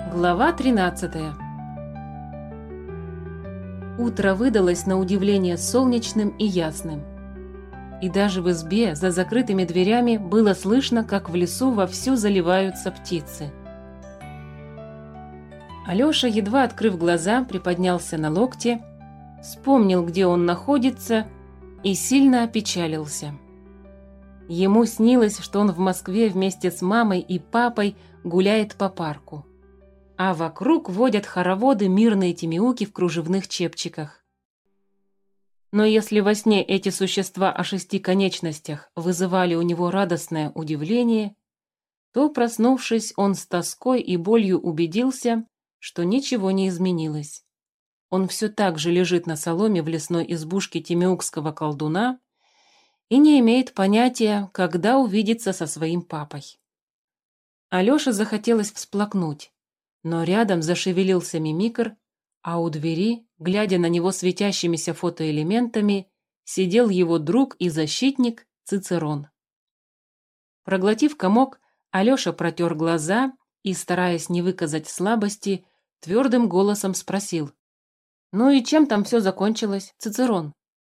Глава 13. Утро выдалось на удивление солнечным и ясным. И даже в избе за закрытыми дверями было слышно, как в лесу вовсю заливаются птицы. Алёша, едва открыв глаза, приподнялся на локте, вспомнил, где он находится, и сильно опечалился. Ему снилось, что он в Москве вместе с мамой и папой гуляет по парку, а вокруг водят хороводы мирные тимиуки в кружевных чепчиках. Но если во сне эти существа о 6 конечностях вызывали у него радостное удивление, то, проснувшись, он с тоской и болью убедился, что ничего не изменилось. Он все так же лежит на соломе в лесной избушке тимиукского колдуна и не имеет понятия, когда увидится со своим папой. Алёше захотелось всплакнуть, но рядом зашевелился мимикр, а у двери, глядя на него светящимися фотоэлементами, сидел его друг и защитник Цицерон. Проглотив комок, Алёша протер глаза и, стараясь не выказать слабости, твердым голосом спросил: «Ну и чем там все закончилось, Цицерон?»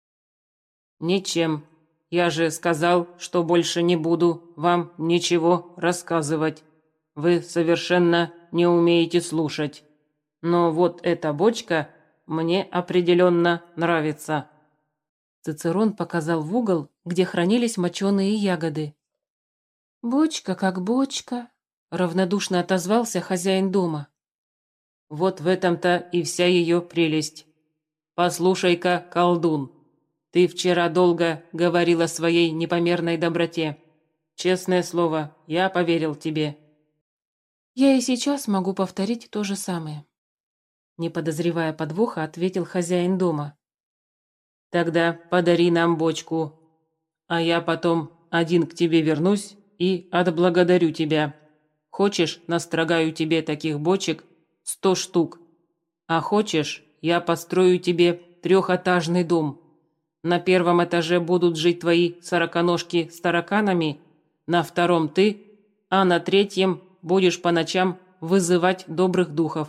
«Ничем. Я же сказал, что больше не буду вам ничего рассказывать. Вы совершенно не умеете слушать. Но вот эта бочка мне определенно нравится». Цицерон показал в угол, где хранились моченые ягоды. «Бочка как бочка», — равнодушно отозвался хозяин дома. Вот в этом-то и вся ее прелесть. Послушай-ка, колдун, ты вчера долго говорил о своей непомерной доброте. Честное слово, я поверил тебе. «Я и сейчас могу повторить то же самое», — не подозревая подвоха, ответил хозяин дома. Тогда подари нам бочку, а я потом один к тебе вернусь и отблагодарю тебя. Хочешь, настрогаю тебе таких бочек 100 штук, а хочешь, я построю тебе 3-этажный дом. На первом этаже будут жить твои сороконожки с тараканами, на втором ты, а на третьем будешь по ночам вызывать добрых духов».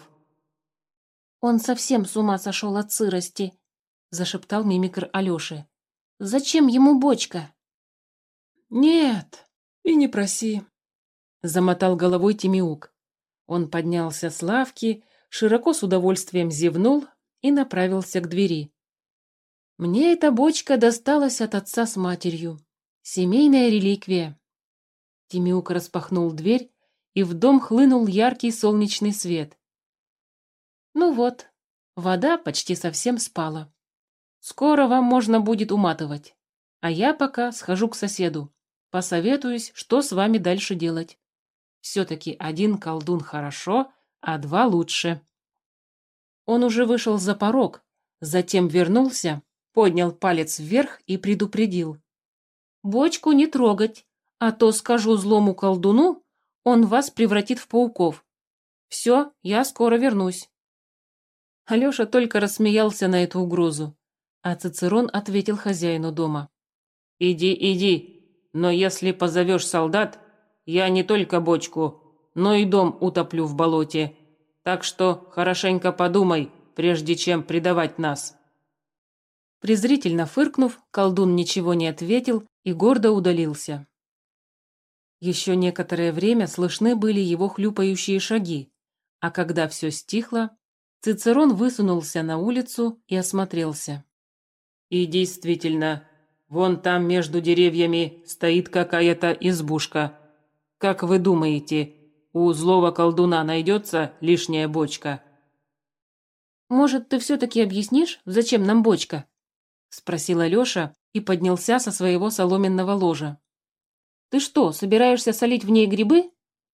«Он совсем с ума сошел от сырости», — зашептал мимикр Алёши. «Зачем ему бочка?» «Нет, и не проси», — замотал головой Тимиук. Он поднялся с лавки, широко с удовольствием зевнул и направился к двери. «Мне эта бочка досталась от отца с матерью. Семейная реликвия». Тимиук распахнул дверь, и в дом хлынул яркий солнечный свет. «Ну вот, вода почти совсем спала. Скоро вам можно будет уматывать, а я пока схожу к соседу, посоветуюсь, что с вами дальше делать. Все-таки один колдун хорошо, а 2 лучше». Он уже вышел за порог, затем вернулся, поднял палец вверх и предупредил: «Бочку не трогать, а то скажу злому колдуну, он вас превратит в пауков. Все, я скоро вернусь». Алёша только рассмеялся на эту угрозу, а Цицерон ответил хозяину дома: «Иди, иди, но если позовешь солдат, я не только бочку, но и дом утоплю в болоте. Так что хорошенько подумай, прежде чем предавать нас». Презрительно фыркнув, колдун ничего не ответил и гордо удалился. Еще некоторое время слышны были его хлюпающие шаги, а когда все стихло, Цицерон высунулся на улицу и осмотрелся. «И действительно, вон там между деревьями стоит какая-то избушка. Как вы думаете, у злого колдуна найдется лишняя бочка?» «Может, ты все-таки объяснишь, зачем нам бочка?» — спросил Алёша и поднялся со своего соломенного ложа. «Ты что, собираешься солить в ней грибы?»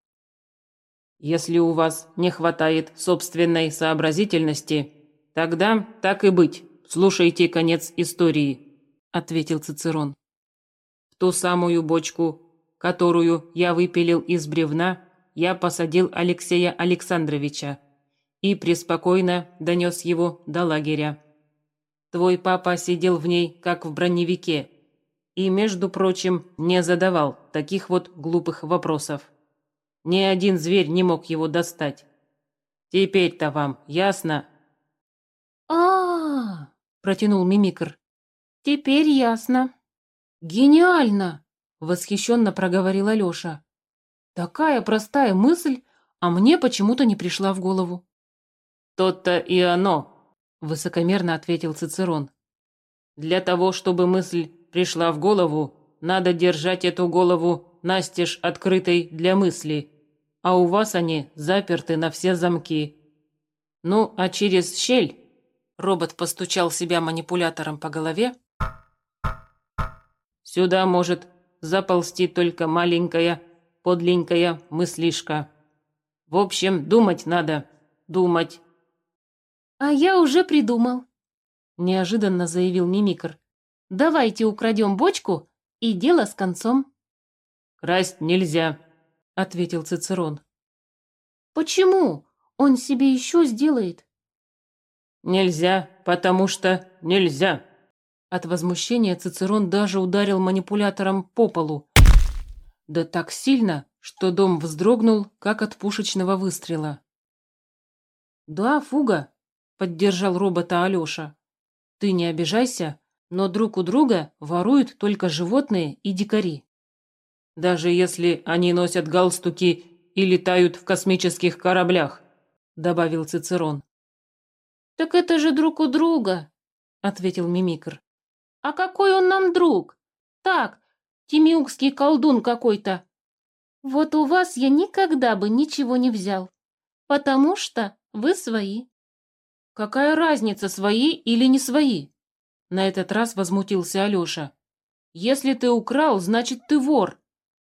«Если у вас не хватает собственной сообразительности, тогда, так и быть, слушайте конец истории», — ответил Цицерон. «В ту самую бочку, которую я выпилил из бревна, я посадил Алексея Александровича и преспокойно донес его до лагеря. Твой папа сидел в ней, как в броневике, и, между прочим, не задавал таких вот глупых вопросов. Ни один зверь не мог его достать. Теперь-то вам ясно?» Протянул Мимикр. «Теперь ясно». «Гениально!» — восхищенно проговорил Алёша. «Такая простая мысль, а мне почему-то не пришла в голову». «То-то и оно», — высокомерно ответил Цицерон. «Для того, чтобы мысль пришла в голову, надо держать эту голову настежь открытой для мысли, а у вас они заперты на все замки. Ну, а через щель...» Робот постучал себя манипулятором по голове. «Сюда может заползти только маленькая, подленькая мыслишка. В общем, думать надо, думать». «А я уже придумал», — неожиданно заявил Мимикр. «Давайте украдем бочку, и дело с концом». «Красть нельзя», — ответил Цицерон. «Почему? Он себе еще сделает». «Нельзя, потому что нельзя». От возмущения Цицерон даже ударил манипулятором по полу. Да так сильно, что дом вздрогнул, как от пушечного выстрела. «Да, Фуга», — поддержал робота Алёша. «Ты не обижайся, но друг у друга воруют только животные и дикари». «Даже если они носят галстуки и летают в космических кораблях», — добавил Цицерон. «Так это же друг у друга», — ответил Мимикр. «А какой он нам друг? Так, тимиукский колдун какой-то. Вот у вас я никогда бы ничего не взял, потому что вы свои». «Какая разница, свои или не свои?» На этот раз возмутился Алёша. «Если ты украл, значит, ты вор».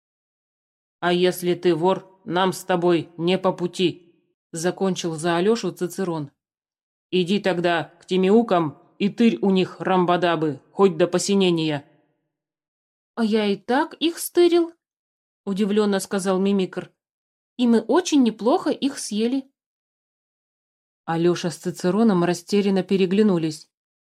«А если ты вор, нам с тобой не по пути», — закончил за Алёшу Цицерон. «Иди тогда к тимиукам и тырь у них рамбадабы, хоть до посинения». «А я и так их стырил», — удивленно сказал Мимикр. «И мы очень неплохо их съели». Алёша с Цицероном растерянно переглянулись.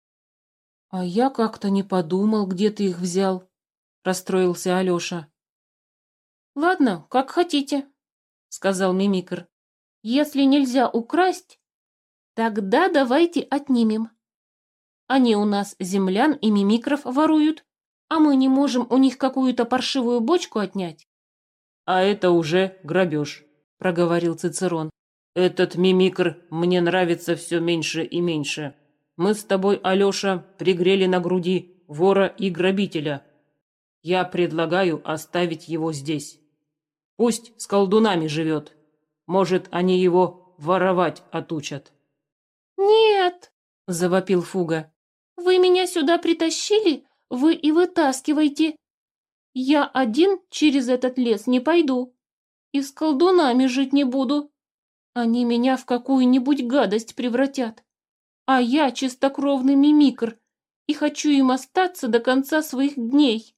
«А я как-то не подумал, где ты их взял», — расстроился Алёша. «Ладно, как хотите», — сказал Мимикр. «Если нельзя украсть, тогда давайте отнимем. Они у нас землян и мимикров воруют, а мы не можем у них какую-то паршивую бочку отнять». «А это уже грабеж», — проговорил Цицерон. «Этот мимикр мне нравится все меньше и меньше. Мы с тобой, Алёша, пригрели на груди вора и грабителя. Я предлагаю оставить его здесь. Пусть с колдунами живет. Может, они его воровать отучат». «Нет!» — завопил Фуга. «Вы меня сюда притащили, вы и вытаскивайте. Я один через этот лес не пойду и с колдунами жить не буду. Они меня в какую-нибудь гадость превратят. А я чистокровный мимикр и хочу им остаться до конца своих дней».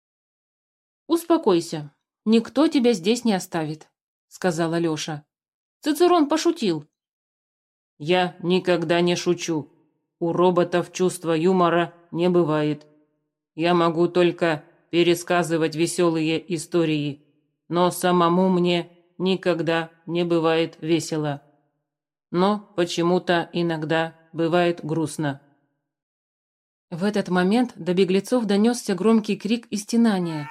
«Успокойся, никто тебя здесь не оставит», — сказал Алёша. «Цицерон пошутил». «Я никогда не шучу. У роботов чувства юмора не бывает. Я могу только пересказывать веселые истории, но самому мне никогда не бывает весело. Но почему-то иногда бывает грустно». В этот момент до беглецов донесся громкий крик и стенание.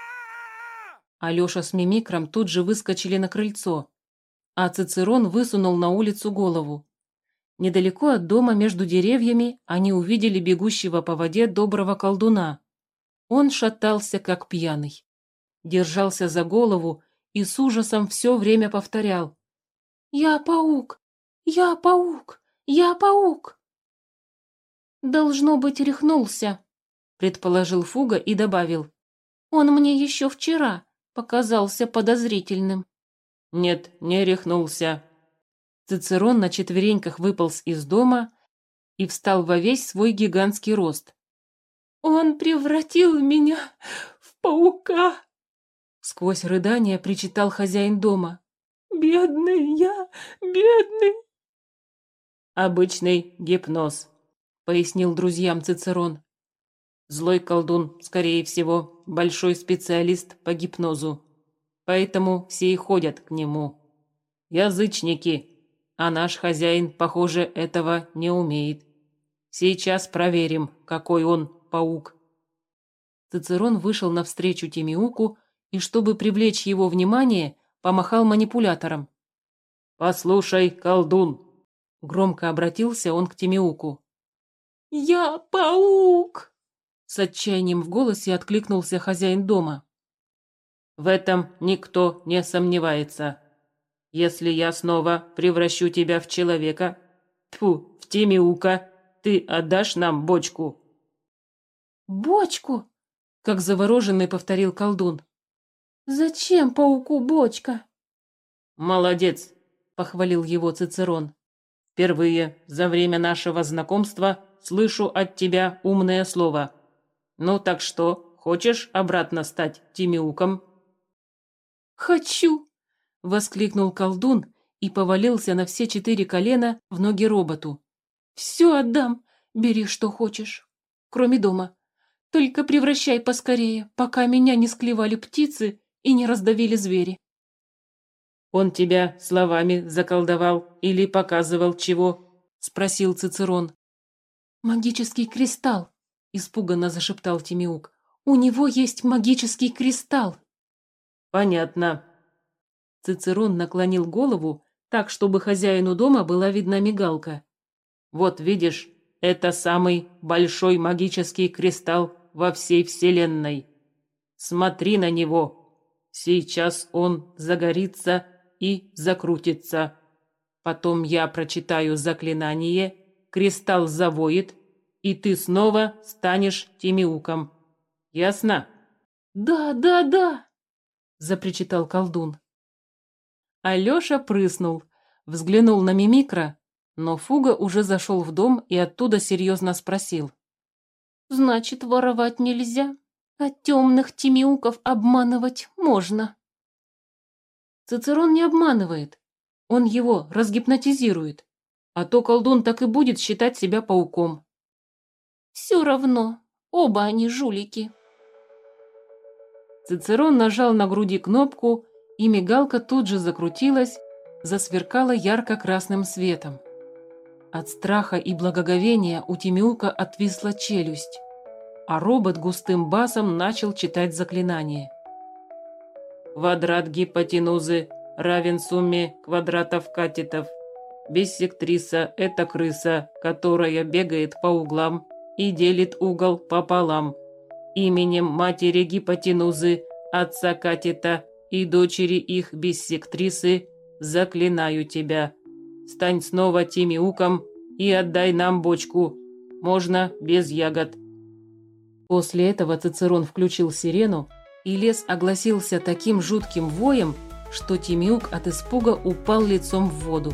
Алёша с Мимикром тут же выскочили на крыльцо, а Цицерон высунул на улицу голову. Недалеко от дома между деревьями они увидели бегущего по воде доброго колдуна. Он шатался, как пьяный. Держался за голову и с ужасом все время повторял: «Я паук! Я паук! Я паук!» «Должно быть, рехнулся», — предположил Фуга и добавил. «Он мне еще вчера показался подозрительным». «Нет, не рехнулся». Цицерон на четвереньках выполз из дома и встал во весь свой гигантский рост. «Он превратил меня в паука!» Сквозь рыдания причитал хозяин дома. «Бедный я, бедный!» «Обычный гипноз», — пояснил друзьям Цицерон. «Злой колдун, скорее всего, большой специалист по гипнозу, поэтому все и ходят к нему. Язычники, а наш хозяин, похоже, этого не умеет. Сейчас проверим, какой он паук». Цицерон вышел навстречу Тимеуку и, чтобы привлечь его внимание, помахал манипулятором. «Послушай, колдун!» Громко обратился он к Тимеуку. «Я паук!» С отчаянием в голосе откликнулся хозяин дома. «В этом никто не сомневается. Если я снова превращу тебя в человека, тьфу, в Тимеука, ты отдашь нам бочку?» «Бочку?» — как завороженный повторил колдун. «Зачем пауку бочка?» «Молодец!» — похвалил его Цицерон. «Впервые за время нашего знакомства слышу от тебя умное слово. Ну так что, хочешь обратно стать Тимеуком?» «Хочу!» — воскликнул колдун и повалился на все 4 колена в ноги роботу. «Все отдам, бери что хочешь, кроме дома. Только превращай поскорее, пока меня не склевали птицы и не раздавили звери». «Он тебя словами заколдовал или показывал чего?» — спросил Цицерон. «Магический кристалл!» — испуганно зашептал Тимеук. «У него есть магический кристалл!» «Понятно». Цицерон наклонил голову так, чтобы хозяину дома была видна мигалка. «Вот видишь, это самый большой магический кристалл во всей Вселенной. Смотри на него. Сейчас он загорится и закрутится. Потом я прочитаю заклинание, кристалл завоет, и ты снова станешь Тимеуком. Ясно?» «Да, да, да!» — запричитал колдун. Алёша прыснул, взглянул на Мимикра, но Фуга уже зашел в дом и оттуда серьезно спросил. «Значит, воровать нельзя, а темных Тимеуков обманывать можно». Цицерон не обманывает, он его разгипнотизирует, а то колдун так и будет считать себя пауком. «Все равно, оба они жулики». Цицерон нажал на груди кнопку, и мигалка тут же закрутилась, засверкала ярко-красным светом. От страха и благоговения у Тимеука отвисла челюсть, а робот густым басом начал читать заклинание. «Квадрат гипотенузы равен сумме квадратов катетов. Биссектриса – это крыса, которая бегает по углам и делит угол пополам. Именем матери гипотенузы, отца катета и дочери их биссектрисы заклинаю тебя. Стань снова Тимеуком и отдай нам бочку. Можно без ягод». После этого Цицерон включил сирену, и лес огласился таким жутким воем, что Тимеук от испуга упал лицом в воду.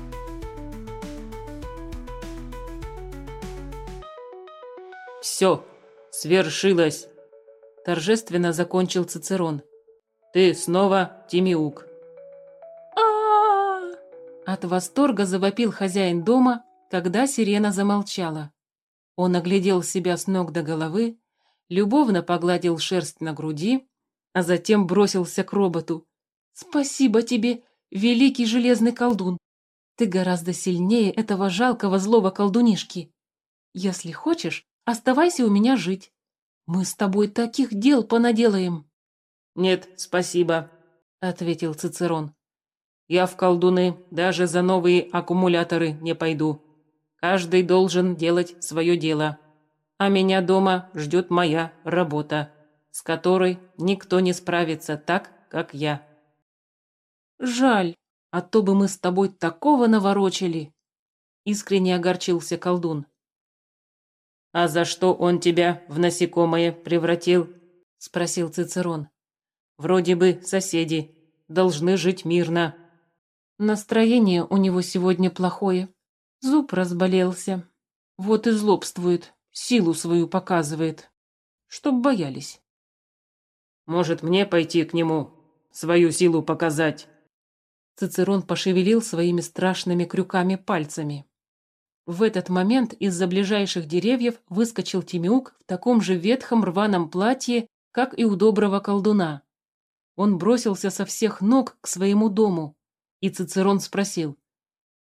«Все, свершилось!» — торжественно закончил Цицерон. «Ты снова Тимеук». А-а-а! От восторга завопил хозяин дома, когда сирена замолчала. Он оглядел себя с ног до головы, любовно погладил шерсть на груди, а затем бросился к роботу. «Спасибо тебе, великий железный колдун! Ты гораздо сильнее этого жалкого злого колдунишки. Если хочешь, оставайся у меня жить. Мы с тобой таких дел понаделаем». «Нет, спасибо», — ответил Цицерон. «Я в колдуны даже за новые аккумуляторы не пойду. Каждый должен делать свое дело. А меня дома ждет моя работа, с которой никто не справится так, как я». «Жаль, а то бы мы с тобой такого наворочили!» Искренне огорчился колдун. «А за что он тебя в насекомое превратил?» — спросил Цицерон. «Вроде бы соседи, должны жить мирно». Настроение у него сегодня плохое. Зуб разболелся. Вот и злобствует, силу свою показывает. Чтоб боялись. «Может, мне пойти к нему, свою силу показать?» Цицерон пошевелил своими страшными крюками пальцами. В этот момент из-за ближайших деревьев выскочил Тимеук в таком же ветхом рваном платье, как и у доброго колдуна. Он бросился со всех ног к своему дому, и Цицерон спросил: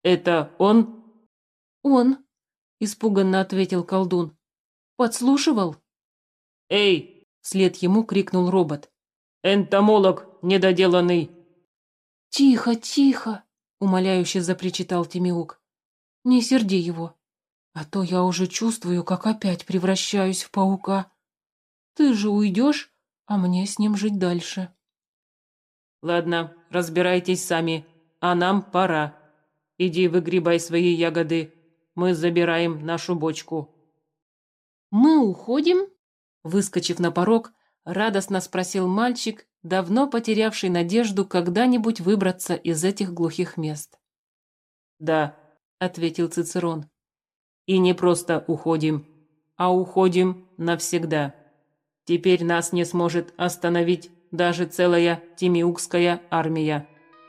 Это он? Он, испуганно ответил колдун. Подслушивал? Эй, Вслед ему крикнул робот. энтомолог недоделанный. Тихо, тихо, умоляюще запричитал Тимеук. Не серди его, а то я уже чувствую, как опять превращаюсь в паука. Ты же уйдешь, а мне с ним жить дальше. Ладно, разбирайтесь сами, а нам пора. Иди выгребай свои ягоды, мы забираем нашу бочку. Мы уходим? Выскочив на порог, радостно спросил мальчик, давно потерявший надежду когда-нибудь выбраться из этих глухих мест. Да, Ответил Цицерон. и не просто уходим, а уходим навсегда. Теперь нас не сможет остановить даже целая Тимиукская армия.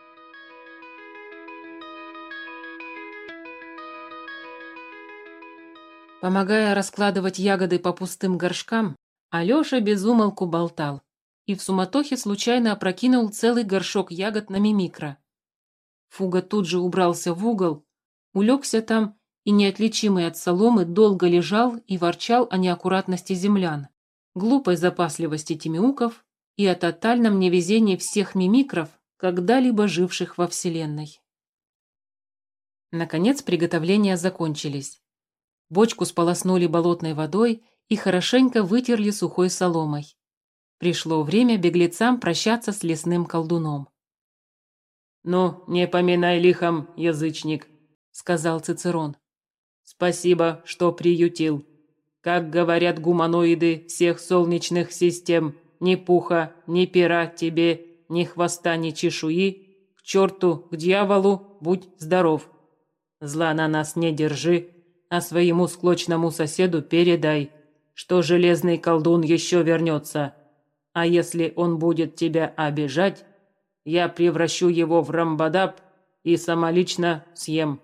Помогая раскладывать ягоды по пустым горшкам, Алёша безумолку болтал и в суматохе случайно опрокинул целый горшок ягод на Мимикра. Фуга тут же убрался в угол, улегся там и, неотличимый от соломы, долго лежал и ворчал о неаккуратности землян, глупой запасливости тимиуков и о тотальном невезении всех мимикров, когда-либо живших во Вселенной. Наконец приготовления закончились. Бочку сполоснули болотной водой и хорошенько вытерли сухой соломой. Пришло время беглецам прощаться с лесным колдуном. «Ну, не поминай лихом, язычник», — сказал Цицерон. «Спасибо, что приютил. Как говорят гуманоиды всех солнечных систем, ни пуха, ни пера тебе, ни хвоста, ни чешуи. К черту, к дьяволу, будь здоров. Зла на нас не держи, а своему склочному соседу передай, что железный колдун еще вернется. А если он будет тебя обижать, я превращу его в рамбадаб и самолично съем».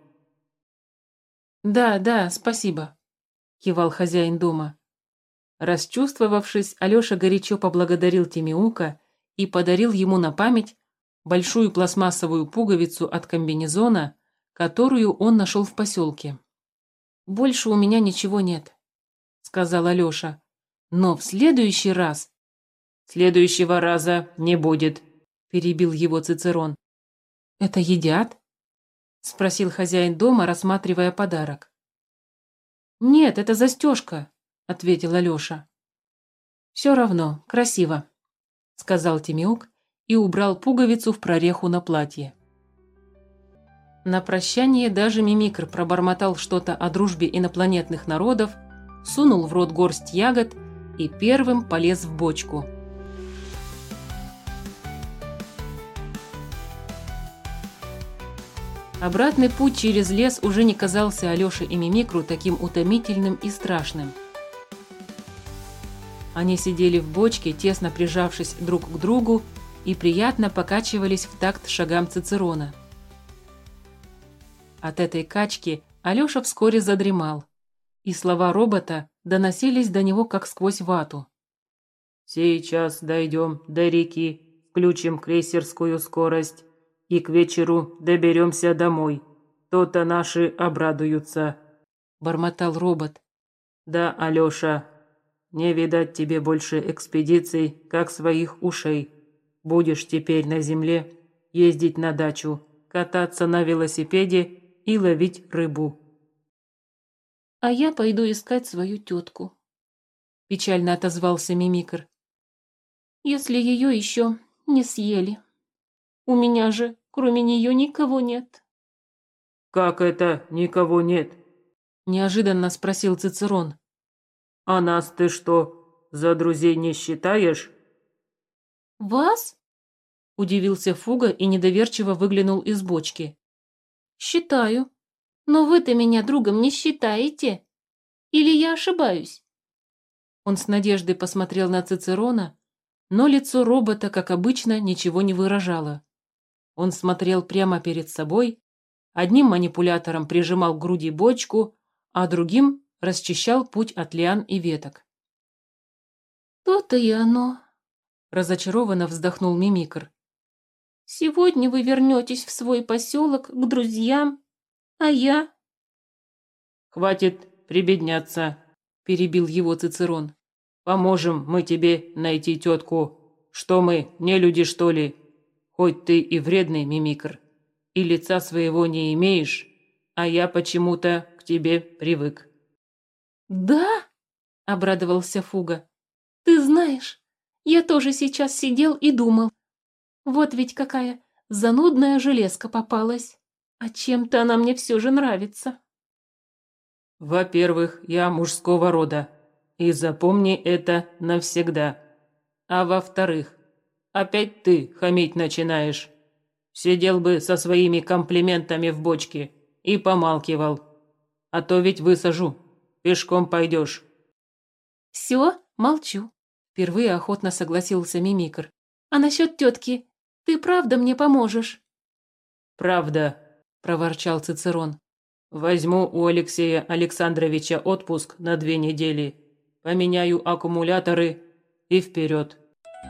«Да, да, спасибо», – кивал хозяин дома. Расчувствовавшись, Алёша горячо поблагодарил Тимиука и подарил ему на память большую пластмассовую пуговицу от комбинезона, которую он нашел в поселке. «Больше у меня ничего нет», – сказал Алёша. «Но в следующий раз...» «Следующего раза не будет», – перебил его Цицерон. «Это едят?» – спросил хозяин дома, рассматривая подарок. «Нет, это застежка», – ответил Алёша. «Все равно, красиво», – сказал Тимеук и убрал пуговицу в прореху на платье. На прощание даже Мимикр пробормотал что-то о дружбе инопланетных народов, сунул в рот горсть ягод и первым полез в бочку. Обратный путь через лес уже не казался Алёше и Мимикру таким утомительным и страшным. Они сидели в бочке, тесно прижавшись друг к другу, и приятно покачивались в такт шагам Цицерона. От этой качки Алёша вскоре задремал, и слова робота доносились до него как сквозь вату. «Сейчас дойдем до реки, включим крейсерскую скорость, и к вечеру доберемся домой. То-то наши обрадуются», – бормотал робот. «Да, Алёша, не видать тебе больше экспедиций, как своих ушей. Будешь теперь на земле ездить на дачу, кататься на велосипеде и ловить рыбу». «А я пойду искать свою тетку», – печально отозвался Мимикр. «Если ее еще не съели. У меня же, кроме нее, никого нет». «Как это никого нет?» – неожиданно спросил Цицерон. «А нас ты что, за друзей не считаешь?» «Вас?» – удивился Фуга и недоверчиво выглянул из бочки. «Считаю. Но вы-то меня другом не считаете? Или я ошибаюсь?» Он с надеждой посмотрел на Цицерона, но лицо робота, как обычно, ничего не выражало. Он смотрел прямо перед собой, одним манипулятором прижимал к груди бочку, а другим расчищал путь от лиан и веток. «То-то и оно», – разочарованно вздохнул Мимикр. «Сегодня вы вернетесь в свой поселок к друзьям, А я? Хватит прибедняться, перебил его Цицерон. Поможем мы тебе найти тетку. Что мы, не люди, что ли? Хоть ты и вредный мимикр, и лица своего не имеешь, а я почему-то к тебе привык. Да? Обрадовался Фуга. Ты знаешь, я тоже сейчас сидел и думал. Вот ведь какая занудная железка попалась. А чем-то она мне все же нравится. Во-первых, я мужского рода, и запомни это навсегда. А во-вторых, опять ты хамить начинаешь. Сидел бы со своими комплиментами в бочке и помалкивал. А то ведь высажу. Пешком пойдешь. Все, молчу. Впервые охотно согласился Мимикр. А насчет тетки, ты правда мне поможешь? Правда, проворчал Цицерон. Возьму у Алексея Александровича отпуск на 2 недели. Поменяю аккумуляторы и вперед.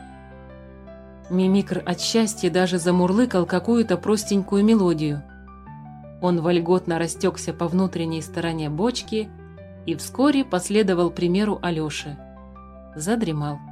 Мимикр от счастья даже замурлыкал какую-то простенькую мелодию. Он вольготно растекся по внутренней стороне бочки и вскоре последовал примеру Алёши. Задремал.